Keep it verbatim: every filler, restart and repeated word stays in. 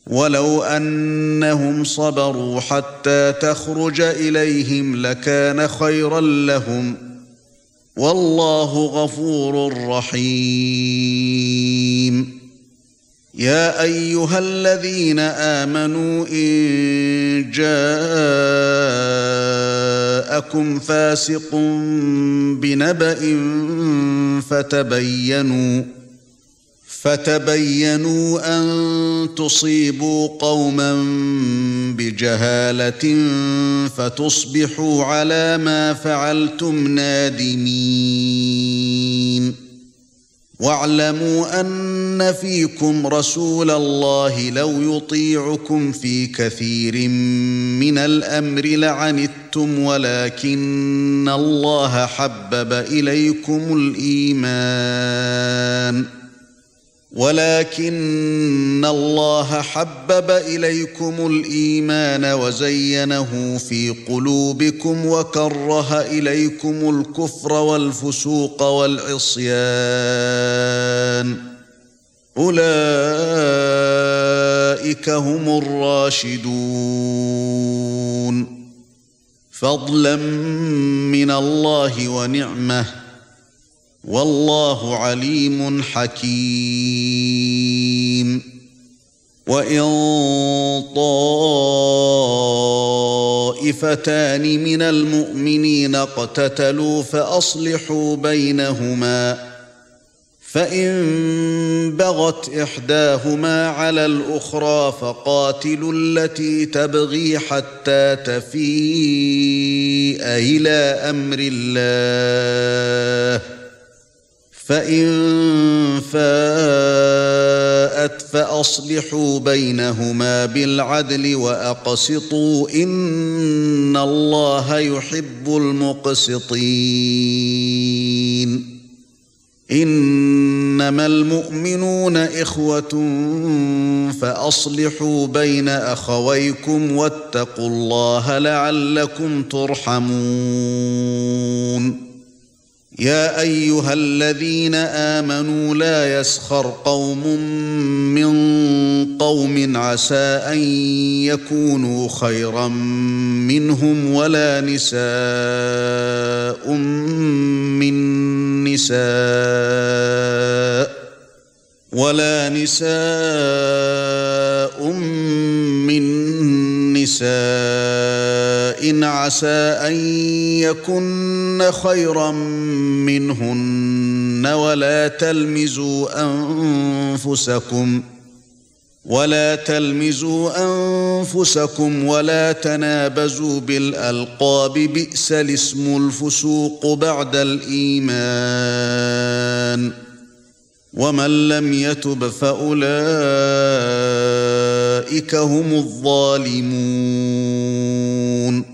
ولو أنهم صبروا حتى تخرج إليهم لكان خيرا لهم والله غفور رحيم. يا أيها الذين آمنوا إن جاءكم فاسق بنبأ فتبينوا فتبينوا أن تصيبوا قوما بجهالة فتصبحوا على ما فعلتم نادمين. واعلموا أن فيكم رسول الله لو يطيعكم في كثير من الأمر لعنتم ولكن الله حبب إليكم الإيمان ولكن الله حبب إليكم الإيمان وزينه في قلوبكم وكره إليكم الكفر والفسوق والعصيان أولئك هم الراشدون فضلا من الله ونعمه والله عليم حكيم. وإن طائفتان من المؤمنين اقتتلوا فأصلحوا بينهما فإن بغت إحداهما على الأخرى فقاتلوا التي تبغي حتى تفيء إلى أمر الله فإن فاءت فأصلحوا بينهما بالعدل وأقسطوا إن الله يحب المقسطين. إنما المؤمنون إخوة فأصلحوا بين أخويكم واتقوا الله لعلكم ترحمون. يا أيها الذين آمنوا لا يسخر قوم من قوم عسى أن يكونوا خيرا منهم ولا نساء من نساء ولا نساء من نساء عسى أن يكن خيرا منهن ولا تلمزوا أنفسكم ولا تلمزوا أنفسكم ولا تنابزوا بالألقاب بئس الاسم الفسوق بعد الإيمان ومن لم يتب فأولئك هم الظالمون.